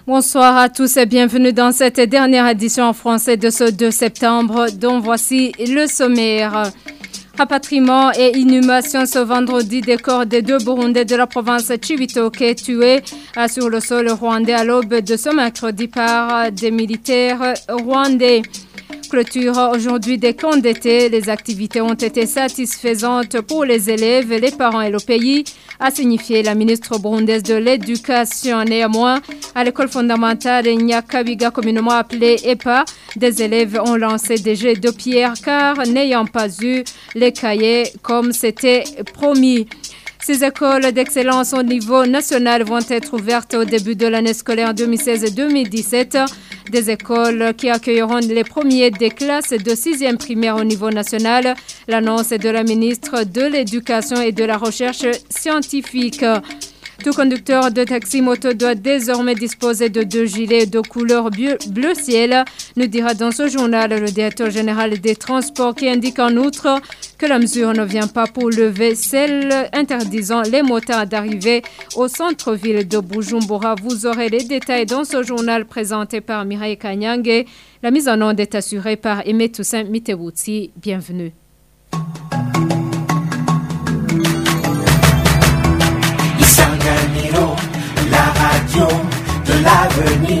Bonsoir à tous et bienvenue dans cette dernière édition en français de ce 2 septembre, dont voici le sommaire. Rapatriement et inhumation ce vendredi des corps des 2 Burundais de la province Cibitoke tués sur le sol rwandais à l'aube de ce mercredi par des militaires rwandais. Clôture aujourd'hui des camps d'été. Les activités ont été satisfaisantes pour les élèves, les parents et le pays, a signifié la ministre burundaise de l'Éducation. Néanmoins, à l'école fondamentale Nyakabiga, communément appelée EPA, des élèves ont lancé des jets de pierre car n'ayant pas eu les cahiers comme c'était promis. Ces écoles d'excellence au niveau national vont être ouvertes au début de l'année scolaire 2016-2017. Des écoles qui accueilleront les premiers des classes de 6e primaire au niveau national. L'annonce est de la ministre de l'Éducation et de la Recherche scientifique. Tout conducteur de taxi-moto doit désormais disposer de 2 gilets de couleur bleu ciel, nous dira dans ce journal le directeur général des transports qui indique en outre que la mesure ne vient pas pour lever celle interdisant les motards d'arriver au centre-ville de Bujumbura. Vous aurez les détails dans ce journal présenté par Mireille Kanyange. La mise en onde est assurée par Aimé Toussaint Mitewuti. Bienvenue. La radio de l'avenir.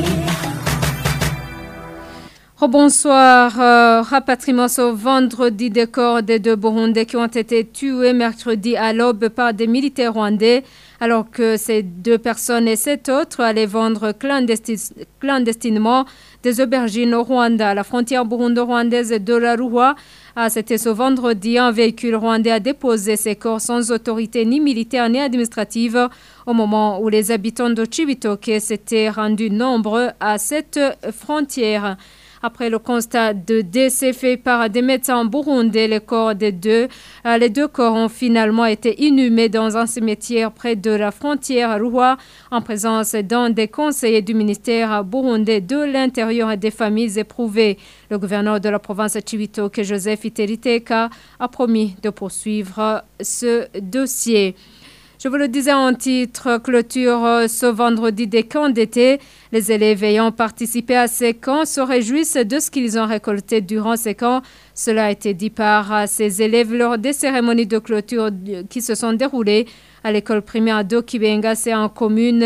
Bonsoir. Rapatriement ce vendredi des corps des 2 Burundais qui ont été tués mercredi à l'aube par des militaires rwandais, alors que ces 2 personnes et 7 autres allaient vendre clandestinement des aubergines au Rwanda. À la frontière burundo-rwandaise de la Ruwa, c'était ce vendredi, un véhicule rwandais a déposé ses corps sans autorité ni militaire ni administrative au moment où les habitants de Cibitoke s'étaient rendus nombreux à cette frontière. Après le constat de décès fait par des médecins burundais, les deux corps ont finalement été inhumés dans un cimetière près de la frontière à Ruwa, en présence d'un des conseillers du ministère burundais de l'Intérieur et des familles éprouvées. Le gouverneur de la province Cibitoke, Joseph Iteriteka, a promis de poursuivre ce dossier. Je vous le disais en titre, clôture ce vendredi des camps d'été. Les élèves ayant participé à ces camps se réjouissent de ce qu'ils ont récolté durant ces camps. Cela a été dit par ces élèves lors des cérémonies de clôture qui se sont déroulées à l'école primaire d'Okibenga, c'est en commune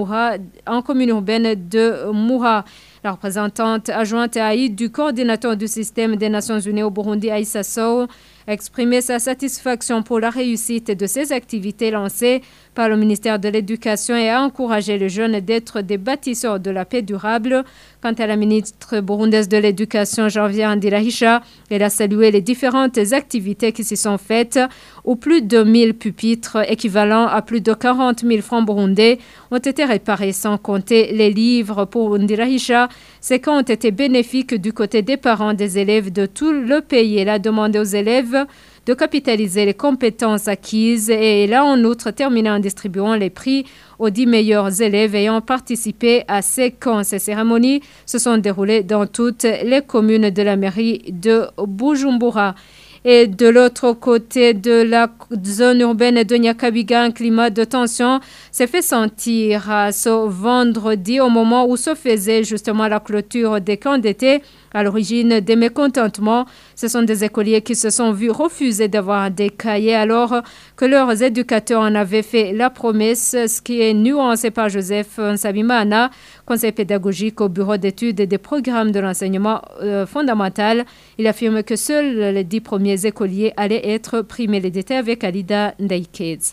urbaine de Moura. La représentante adjointe à Haït du coordinateur du système des Nations Unies au Burundi, Aïssa Sow, a exprimé sa satisfaction pour la réussite de ces activités lancées par le ministère de l'Éducation et a encouragé les jeunes d'être des bâtisseurs de la paix durable. Quant à la ministre burundaise de l'Éducation, Janvier Ndirahisha, elle a salué les différentes activités qui s'y sont faites, où plus de 1000 pupitres équivalents à plus de 40 000 francs burundais ont été réparés, sans compter les livres. Pour Ndirahisha, ces camps ont été bénéfiques du côté des parents des élèves de tout le pays. Elle a demandé aux élèves de capitaliser les compétences acquises et elle a en outre terminé en distribuant les prix aux 10 meilleurs élèves ayant participé à ces camps. Ces cérémonies se sont déroulées dans toutes les communes de la mairie de Bujumbura. Et de l'autre côté de la zone urbaine de Nyakabiga, un climat de tension s'est fait sentir ce vendredi au moment où se faisait justement la clôture des camps d'été. À l'origine des mécontentements, ce sont des écoliers qui se sont vus refuser d'avoir des cahiers alors que leurs éducateurs en avaient fait la promesse, ce qui est nuancé par Joseph Nsabimana, conseiller pédagogique au bureau d'études et des programmes de l'enseignement fondamental. Il affirme que seuls les 10 premiers écoliers allaient être primés. Les détails avec Alida Ndaikez.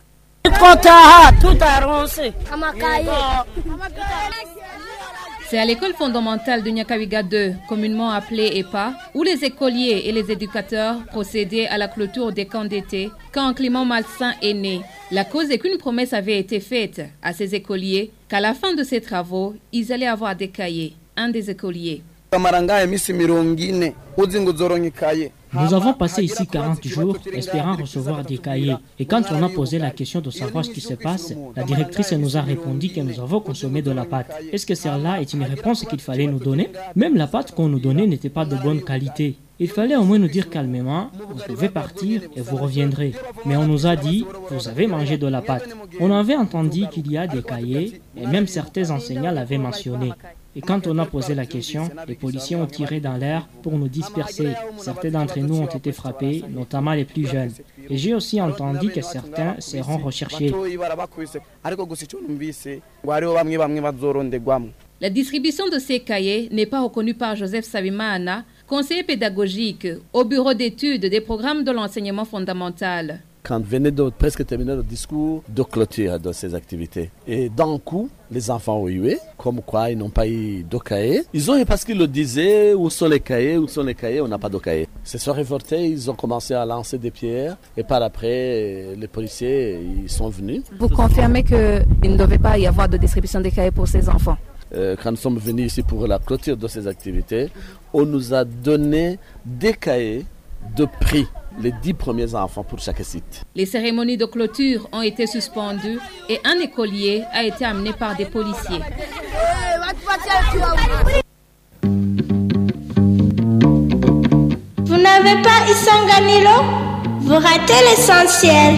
C'est à l'école fondamentale de Nyakabiga 2, communément appelée EPA, où les écoliers et les éducateurs procédaient à la clôture des camps d'été quand un climat malsain est né. La cause est qu'une promesse avait été faite à ces écoliers qu'à la fin de ces travaux, ils allaient avoir des cahiers. Un des écoliers. Nous avons passé ici 40 jours espérant recevoir des cahiers. Et quand on a posé la question de savoir ce qui se passe, la directrice nous a répondu que nous avons consommé de la pâte. Est-ce que celle-là est une réponse qu'il fallait nous donner? Même la pâte qu'on nous donnait n'était pas de bonne qualité. Il fallait au moins nous dire calmement, vous pouvez partir et vous reviendrez. Mais on nous a dit, vous avez mangé de la pâte. On avait entendu qu'il y a des cahiers et même certains enseignants l'avaient mentionné. Et quand on a posé la question, les policiers ont tiré dans l'air pour nous disperser. Certains d'entre nous ont été frappés, notamment les plus jeunes. Et j'ai aussi entendu que certains seront recherchés. La distribution de ces cahiers n'est pas reconnue par Joseph Sabimana, conseiller pédagogique au bureau d'études des programmes de l'enseignement fondamental. Quand venait de presque terminer le discours de clôture de ces activités. Et d'un coup, les enfants ont hué, comme quoi ils n'ont pas eu de cahiers. Ils ont eu parce qu'ils le disaient, où sont les cahiers, on n'a pas de cahiers. Ils se sont révoltés, ils ont commencé à lancer des pierres et par après, les policiers ils sont venus. Vous confirmez qu'il ne devait pas y avoir de distribution des cahiers pour ces enfants? Quand nous sommes venus ici pour la clôture de ces activités, on nous a donné des cahiers de prix. Les 10 premiers enfants pour chaque site. Les cérémonies de clôture ont été suspendues et un écolier a été amené par des policiers. Vous n'avez pas Isanganilo? Vous ratez l'essentiel.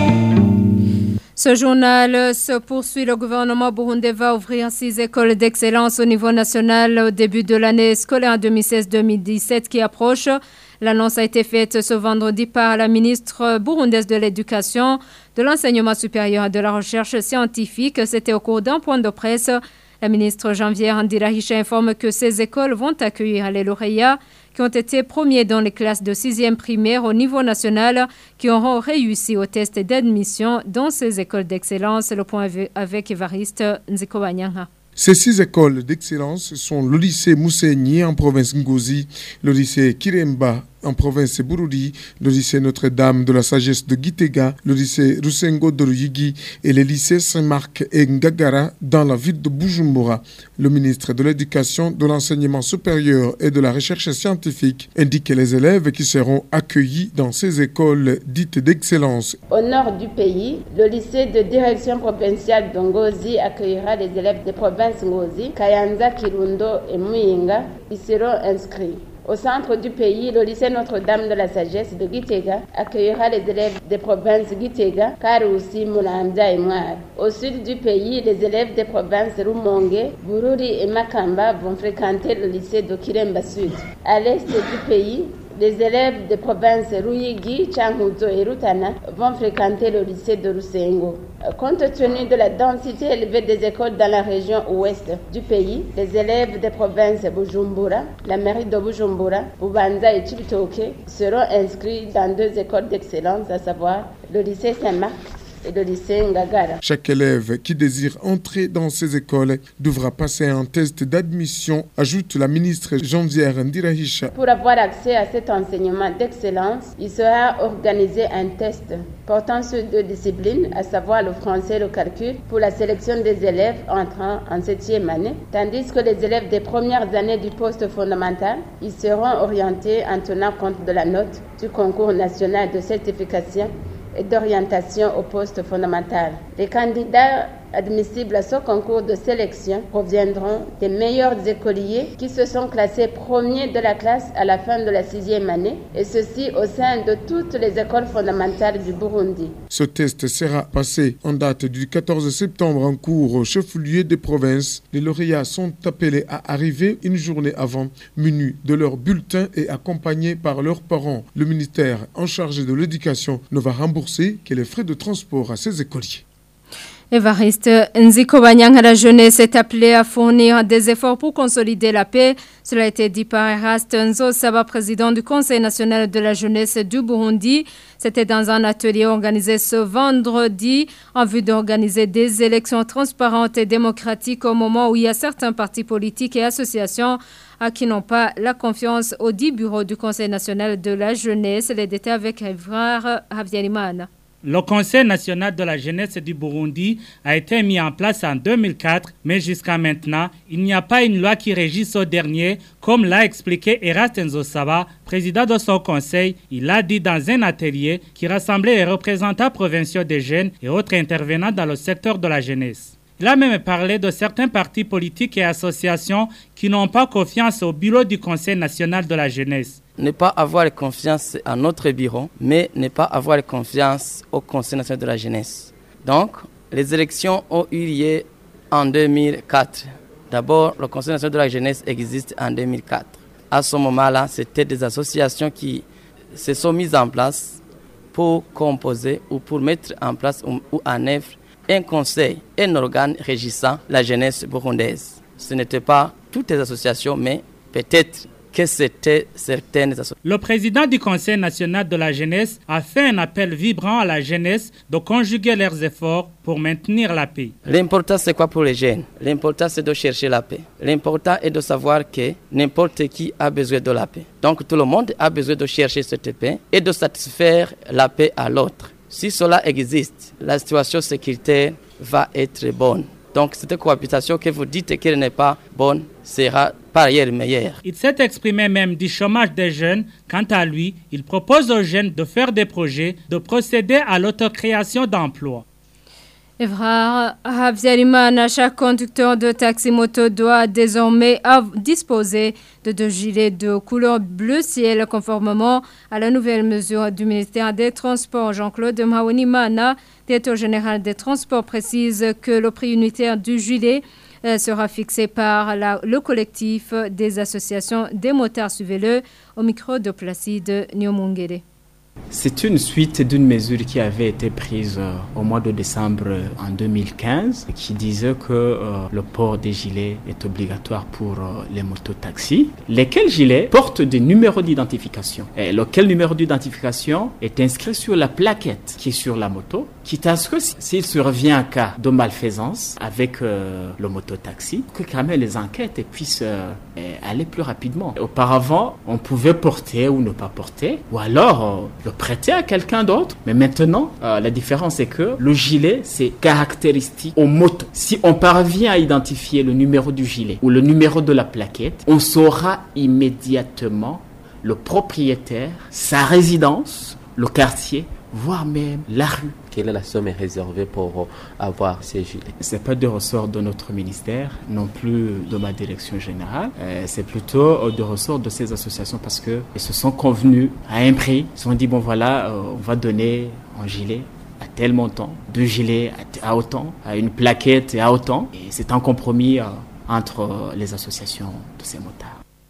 Ce journal se poursuit. Le gouvernement burundais va ouvrir 6 écoles d'excellence au niveau national au début de l'année scolaire 2016-2017 qui approche. L'annonce a été faite ce vendredi par la ministre burundaise de l'Éducation, de l'Enseignement supérieur et de la Recherche scientifique. C'était au cours d'un point de presse. La ministre Janvière Ndirahisha informe que ces écoles vont accueillir les lauréats qui ont été premiers dans les classes de 6e primaire au niveau national, qui auront réussi au test d'admission dans ces écoles d'excellence. Le point avec Évariste Nzikobanyanga. Ces 6 écoles d'excellence sont le lycée Mousseigny en province Ngozi, le lycée Kiremba en province Bururi, le lycée Notre-Dame de la Sagesse de Gitega, le lycée Rusengo de Ruyigi et les lycées Saint-Marc et Ngagara dans la ville de Bujumbura. Le ministre de l'Éducation, de l'Enseignement supérieur et de la Recherche scientifique indique que les élèves qui seront accueillis dans ces écoles dites d'excellence. Au nord du pays, le lycée de direction provinciale de Ngozi accueillera les élèves des provinces Ngozi, Kayanza, Kirundo et Muyinga. Ils seront inscrits. Au centre du pays, le lycée Notre-Dame de la Sagesse de Gitega accueillera les élèves des provinces Gitega, Karusi, Mulambya et Mwaro. Au sud du pays, les élèves des provinces Rumonge, Bururi et Makamba vont fréquenter le lycée de Kiremba Sud. À l'est du pays, les élèves des provinces Ruyigi, Changuzo et Rutana vont fréquenter le lycée de Rusengo. Compte tenu de la densité élevée des écoles dans la région ouest du pays, les élèves des provinces Bujumbura, la mairie de Bujumbura, Bubanza et Chibitoke seront inscrits dans 2 écoles d'excellence, à savoir le lycée Saint-Marc et le lycée Ngagara. Chaque élève qui désire entrer dans ces écoles devra passer un test d'admission, ajoute la ministre Janvière Ndirahisha. Pour avoir accès à cet enseignement d'excellence, il sera organisé un test portant sur 2 disciplines, à savoir le français et le calcul, pour la sélection des élèves entrant en 7e année, tandis que les élèves des premières années du poste fondamental, ils seront orientés en tenant compte de la note du concours national de certification et d'orientation au poste fondamental. Les candidats admissibles à ce concours de sélection proviendront des meilleurs écoliers qui se sont classés premiers de la classe à la fin de la 6e année, et ceci au sein de toutes les écoles fondamentales du Burundi. Ce test sera passé en date du 14 septembre en cours au chef-lieu des provinces. Les lauréats sont appelés à arriver une journée avant, munis de leur bulletin et accompagnés par leurs parents. Le ministère en charge de l'éducation ne va rembourser que les frais de transport à ces écoliers. Évariste Nzikobanyanga, la jeunesse est appelée à fournir des efforts pour consolider la paix. Cela a été dit par Eraste Nzosaba, président du Conseil national de la jeunesse du Burundi. C'était dans un atelier organisé ce vendredi en vue d'organiser des élections transparentes et démocratiques au moment où il y a certains partis politiques et associations qui n'ont pas la confiance au 10 bureaux du Conseil national de la jeunesse. Les détails avec Evrar Havyarimana. Le Conseil national de la jeunesse du Burundi a été mis en place en 2004, mais jusqu'à maintenant, il n'y a pas une loi qui régisse ce dernier, comme l'a expliqué Eraste Nzosaba, président de son conseil. Il l'a dit dans un atelier qui rassemblait les représentants provinciaux des jeunes et autres intervenants dans le secteur de la jeunesse. Il a même parlé de certains partis politiques et associations qui n'ont pas confiance au bureau du Conseil national de la jeunesse. ne pas avoir confiance à notre bureau, mais ne pas avoir confiance au Conseil national de la jeunesse. Donc, les élections ont eu lieu en 2004. D'abord, le Conseil national de la jeunesse existe en 2004. À ce moment-là, c'était des associations qui se sont mises en place pour composer ou pour mettre en place ou en œuvre un conseil, un organe régissant la jeunesse burundaise. Ce n'était pas toutes les associations, mais peut-être que c'était certaines associations. Le président du Conseil national de la jeunesse a fait un appel vibrant à la jeunesse de conjuguer leurs efforts pour maintenir la paix. L'important, c'est quoi pour les jeunes? L'important, c'est de chercher la paix. L'important est de savoir que n'importe qui a besoin de la paix. Donc tout le monde a besoin de chercher cette paix et de satisfaire la paix à l'autre. Si cela existe, la situation sécuritaire va être bonne. Donc cette cohabitation que vous dites qu'elle n'est pas bonne sera par ailleurs meilleure. Il s'est exprimé même du chômage des jeunes. Quant à lui, il propose aux jeunes de faire des projets, de procéder à l'autocréation d'emplois. Evrard Havziarimana, chaque conducteur de taxi-moto doit désormais disposer de 2 gilets de couleur bleu ciel conformément à la nouvelle mesure du ministère des Transports. Jean-Claude Mhawenimana, directeur général des Transports, précise que le prix unitaire du gilet sera fixé par le collectif des associations des motards. Suivez-le au micro de Placide Nyomungere. C'est une suite d'une mesure qui avait été prise au mois de décembre en 2015 qui disait que le port des gilets est obligatoire pour les mototaxis, lesquels gilets portent des numéros d'identification. Et lequel numéro d'identification est inscrit sur la plaquette qui est sur la moto, quitte à ce que s'il survient un cas de malfaisance avec le mototaxi, que quand même les enquêtes puissent aller plus rapidement. Auparavant, on pouvait porter ou ne pas porter, ou alors le prêter à quelqu'un d'autre. Mais maintenant, la différence est que le gilet, c'est caractéristique aux motos. Si on parvient à identifier le numéro du gilet ou le numéro de la plaquette, on saura immédiatement le propriétaire, sa résidence, le quartier, voire même la rue. Quelle est la somme réservée pour avoir ces gilets? Ce n'est pas de ressort de notre ministère, non plus de ma direction générale. C'est plutôt de ressort de ces associations parce qu'ils se sont convenus à un prix. Ils se sont dit, bon voilà, on va donner un gilet à tel montant, 2 gilets à autant, à une plaquette à autant. Et c'est un compromis entre les associations de ces motards.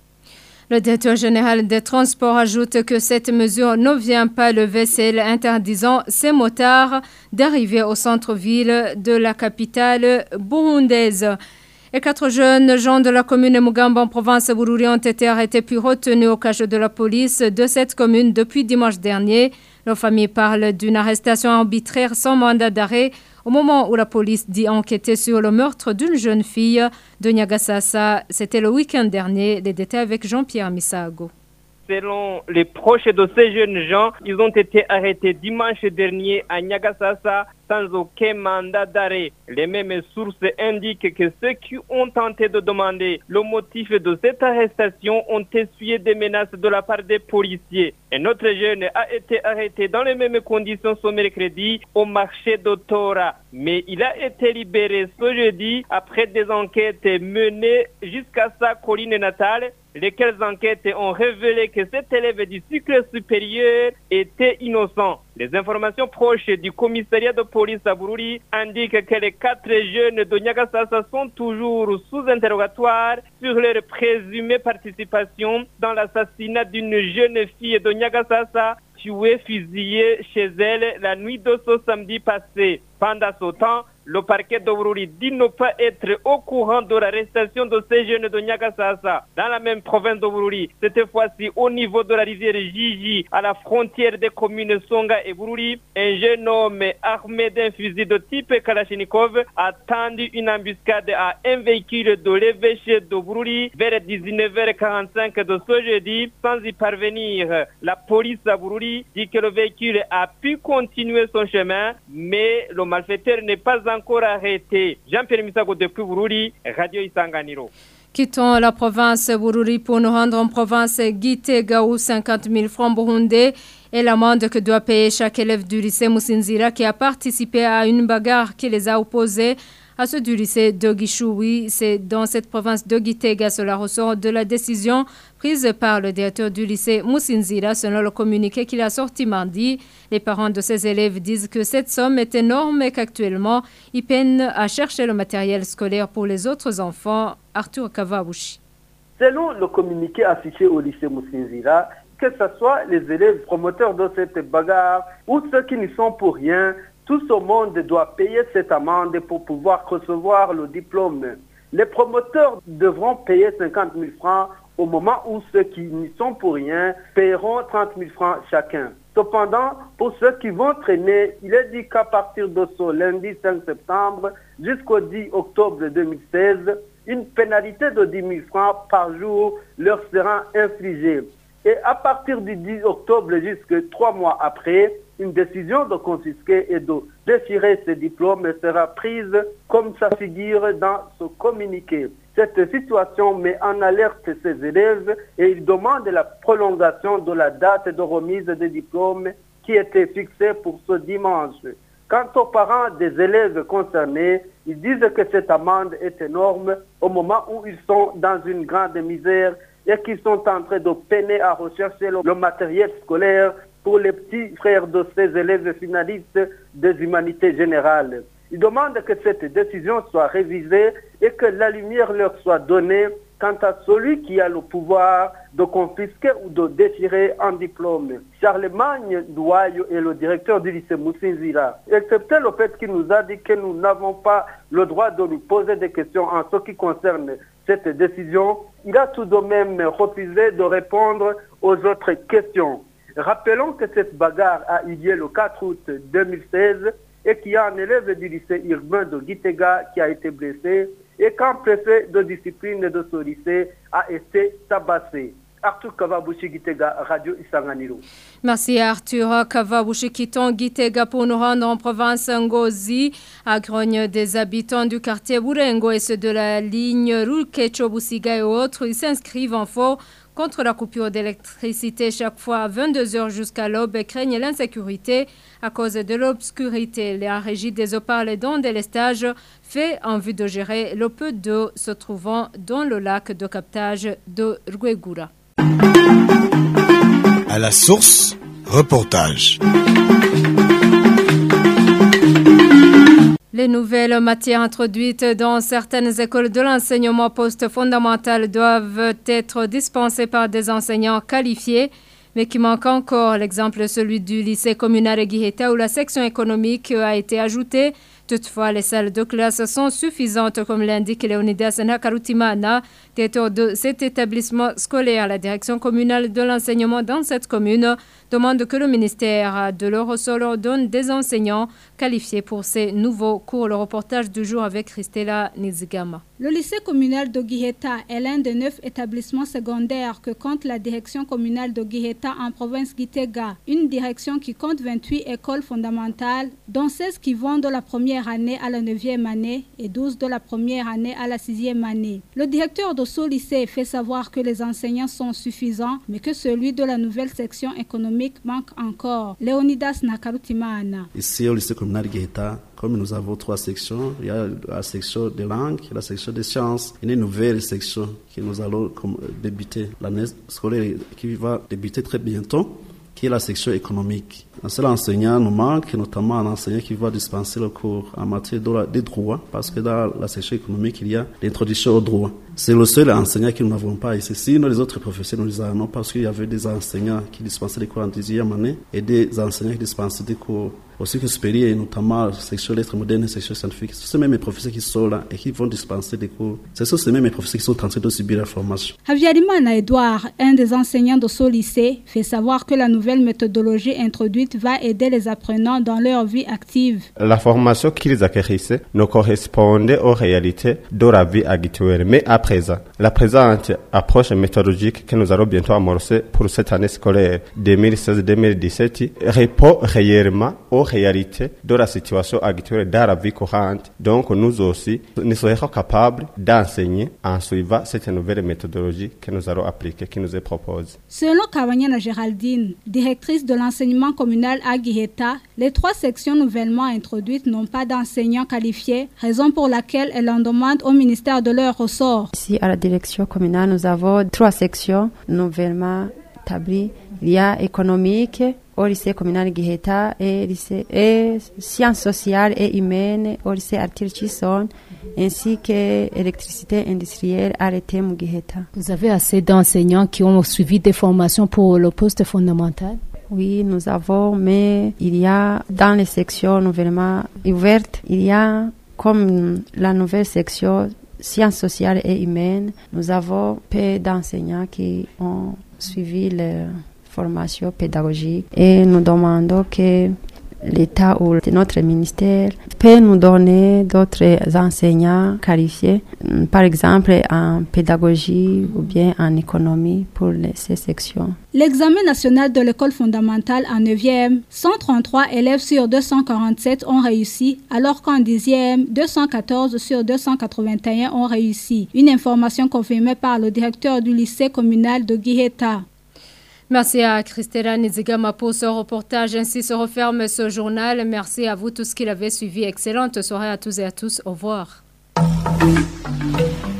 Le directeur général des Transports ajoute que cette mesure ne vient pas lever celle interdisant ces motards d'arriver au centre-ville de la capitale burundaise. Et 4 jeunes gens de la commune de Mugamba en province Bururi ont été arrêtés puis retenus au cachot de la police de cette commune depuis dimanche dernier. Leur famille parle d'une arrestation arbitraire sans mandat d'arrêt au moment où la police dit enquêter sur le meurtre d'une jeune fille de Nyagasasa. C'était le week-end dernier. Les détails avec Jean-Pierre Misago. Selon les proches de ces jeunes gens, ils ont été arrêtés dimanche dernier à Nyagasasa sans aucun mandat d'arrêt. Les mêmes sources indiquent que ceux qui ont tenté de demander le motif de cette arrestation ont essuyé des menaces de la part des policiers. Un autre jeune a été arrêté dans les mêmes conditions ce mercredi au marché de Tora. Mais il a été libéré ce jeudi après des enquêtes menées jusqu'à sa colline natale. Lesquelles enquêtes ont révélé que cet élève du cycle supérieur était innocent. Les informations proches du commissariat de police à Bururi indiquent que les 4 jeunes de Nyagasasa sont toujours sous interrogatoire sur leur présumée participation dans l'assassinat d'une jeune fille de Nyagasasa tuée fusillée chez elle la nuit de ce samedi passé. Pendant ce temps, le parquet de Bururi dit ne pas être au courant de l'arrestation de ces jeunes de Nyagasasa. Dans la même province de Bururi, cette fois-ci au niveau de la rivière Jiji, à la frontière des communes Songa et Bururi, un jeune homme armé d'un fusil de type Kalachnikov a tendu une embuscade à un véhicule de l'évêché de Bururi vers 19h45 de ce jeudi. Sans y parvenir, la police à Bururi dit que le véhicule a pu continuer son chemin, mais le malfaiteur n'est pas encore arrêté. Jean-Pierre Misago depuis Bururi, Radio Isanganiro. Quittons la province Bururi pour nous rendre en province Gitega où 50 000 francs burundais et l'amende que doit payer chaque élève du lycée Musinzira qui a participé à une bagarre qui les a opposés à ceux du lycée de Guichoui. C'est dans cette province de Gitega, cela ressort de la décision prise par le directeur du lycée Moussinzira, selon le communiqué qu'il a sorti mardi. Les parents de ces élèves disent que cette somme est énorme et qu'actuellement, ils peinent à chercher le matériel scolaire pour les autres enfants. Arthur Kavabouchi. Selon le communiqué affiché au lycée Moussinzira, que ce soit les élèves promoteurs de cette bagarre ou ceux qui n'y sont pour rien, tout ce monde doit payer cette amende pour pouvoir recevoir le diplôme. Les promoteurs devront payer 50 000 francs au moment où ceux qui n'y sont pour rien paieront 30 000 francs chacun. Cependant, pour ceux qui vont traîner, il est dit qu'à partir de ce lundi 5 septembre jusqu'au 10 octobre 2016, une pénalité de 10 000 francs par jour leur sera infligée. Et à partir du 10 octobre jusqu'à 3 mois après, une décision de confisquer et de déchirer ces diplômes sera prise comme ça figure dans ce communiqué. Cette situation met en alerte ces élèves et ils demandent la prolongation de la date de remise des diplômes qui était fixée pour ce dimanche. Quant aux parents des élèves concernés, ils disent que cette amende est énorme au moment où ils sont dans une grande misère et qu'ils sont en train de peiner à rechercher le matériel scolaire pour les petits frères de ces élèves finalistes des humanités générales. Ils demandent que cette décision soit révisée et que la lumière leur soit donnée quant à celui qui a le pouvoir de confisquer ou de déchirer un diplôme. Charlemagne Douayo est le directeur du lycée Moussinzira. Excepté le fait qu'il nous a dit que nous n'avons pas le droit de lui poser des questions en ce qui concerne cette décision, il a tout de même refusé de répondre aux autres questions. Rappelons que cette bagarre a eu lieu le 4 août 2016 et qu'il y a un élève du lycée urbain de Gitega qui a été blessé et qu'un préfet de discipline de ce lycée a été tabassé. Arthur Kavabouchi, Gitega, Radio Isanganiro. Merci Arthur Kavabouchi, quittons Gitega pour nous rendre en province Ngozi, à grogne des habitants du quartier Burengo et ceux de la ligne Rukecho-Busiga et autres. Ils s'inscrivent en faux contre la coupure d'électricité chaque fois à 22h jusqu'à l'aube et craignent l'insécurité à cause de l'obscurité. La régie des eaux parle d'un délestage fait en vue de gérer le peu d'eau se trouvant dans le lac de captage de Rwegura. À la source, reportage. Les nouvelles matières introduites dans certaines écoles de l'enseignement post-fondamental doivent être dispensées par des enseignants qualifiés, mais qui manquent encore. L'exemple, celui du lycée communal Guiheta où la section économique a été ajoutée. Toutefois, les salles de classe sont suffisantes, comme l'indique Leonidas Nakarutimana, directeur de cet établissement scolaire. La direction communale de l'enseignement dans cette commune demande que le ministère de l'Eurosol donne des enseignants qualifiés pour ces nouveaux cours. Le reportage du jour avec Christella Nizigama. Le lycée communal de Guiheta est l'un des 9 établissements secondaires que compte la direction communale de Guiheta en province Gitega. Une direction qui compte 28 écoles fondamentales, dont 16 qui vont de la première année à la 9e année et 12 de la première année à la 6e année. Le directeur de ce lycée fait savoir que les enseignants sont suffisants, mais que celui de la nouvelle section économique manque encore. Leonidas Nakarutimana. Ici au lycée communal Guiheta, comme nous avons 3 sections, il y a la section de langue, la section de sciences, et une nouvelle section que nous allons débuter l'année scolaire qui va débuter très bientôt, qui est la section économique. Un seul enseignant nous manque, notamment un enseignant qui va dispenser le cours en matière de droit, parce que dans la section économique, il y a l'introduction au droit. C'est le seul enseignant que nous n'avons pas ici. Sinon, les autres professeurs, nous les avons parce qu'il y avait des enseignants qui dispensaient des cours en 10e année et des enseignants qui dispensaient des cours au cycle supérieur, et notamment la section lettres modernes et section scientifique. Ce sont même les professeurs qui sont là et qui vont dispenser des cours. Ce sont ces mêmes professeurs qui sont en train de subir la formation. Javiarimana Edouard, un des enseignants de ce lycée, fait savoir que la nouvelle méthodologie introduite va aider les apprenants dans leur vie active. La formation qu'ils acquérissaient ne correspondait aux réalités de la vie actuelle, mais à présent, la présente approche méthodologique que nous allons bientôt amorcer pour cette année scolaire 2016-2017 répond réellement aux réalités de la situation actuelle dans la vie courante. Donc nous aussi, nous serons capables d'enseigner en suivant cette nouvelle méthodologie que nous allons appliquer, qui nous est proposée. Selon Kawanyana Géraldine, directrice de l'enseignement communautaire communal à Guiheta, les 3 sections nouvellement introduites n'ont pas d'enseignants qualifiés, raison pour laquelle elles en demandent au ministère de leur ressort. Ici, à la direction communale, nous avons 3 sections nouvellement établies. Il y a économique au lycée communal Guiheta et sciences sociales et humaines au lycée Arthur Chisson, ainsi que électricité industrielle à l'ETEM Guiheta. Vous avez assez d'enseignants qui ont suivi des formations pour le poste fondamental? Oui, nous avons, mais il y a dans les sections nouvellement ouvertes, il y a comme la nouvelle section sciences sociales et humaines, nous avons peu d'enseignants qui ont suivi la formation pédagogique et nous demandons que l'État ou notre ministère peut nous donner d'autres enseignants qualifiés, par exemple en pédagogie ou bien en économie pour ces sections. L'examen national de l'école fondamentale en 9e, 133 élèves sur 247 ont réussi, alors qu'en 10e, 214 sur 281 ont réussi. Une information confirmée par le directeur du lycée communal de Guiheta. Merci à Christella Nizigama pour ce reportage. Ainsi se referme ce journal. Merci à vous tous qui l'avez suivi. Excellente soirée à tous et à tous. Au revoir.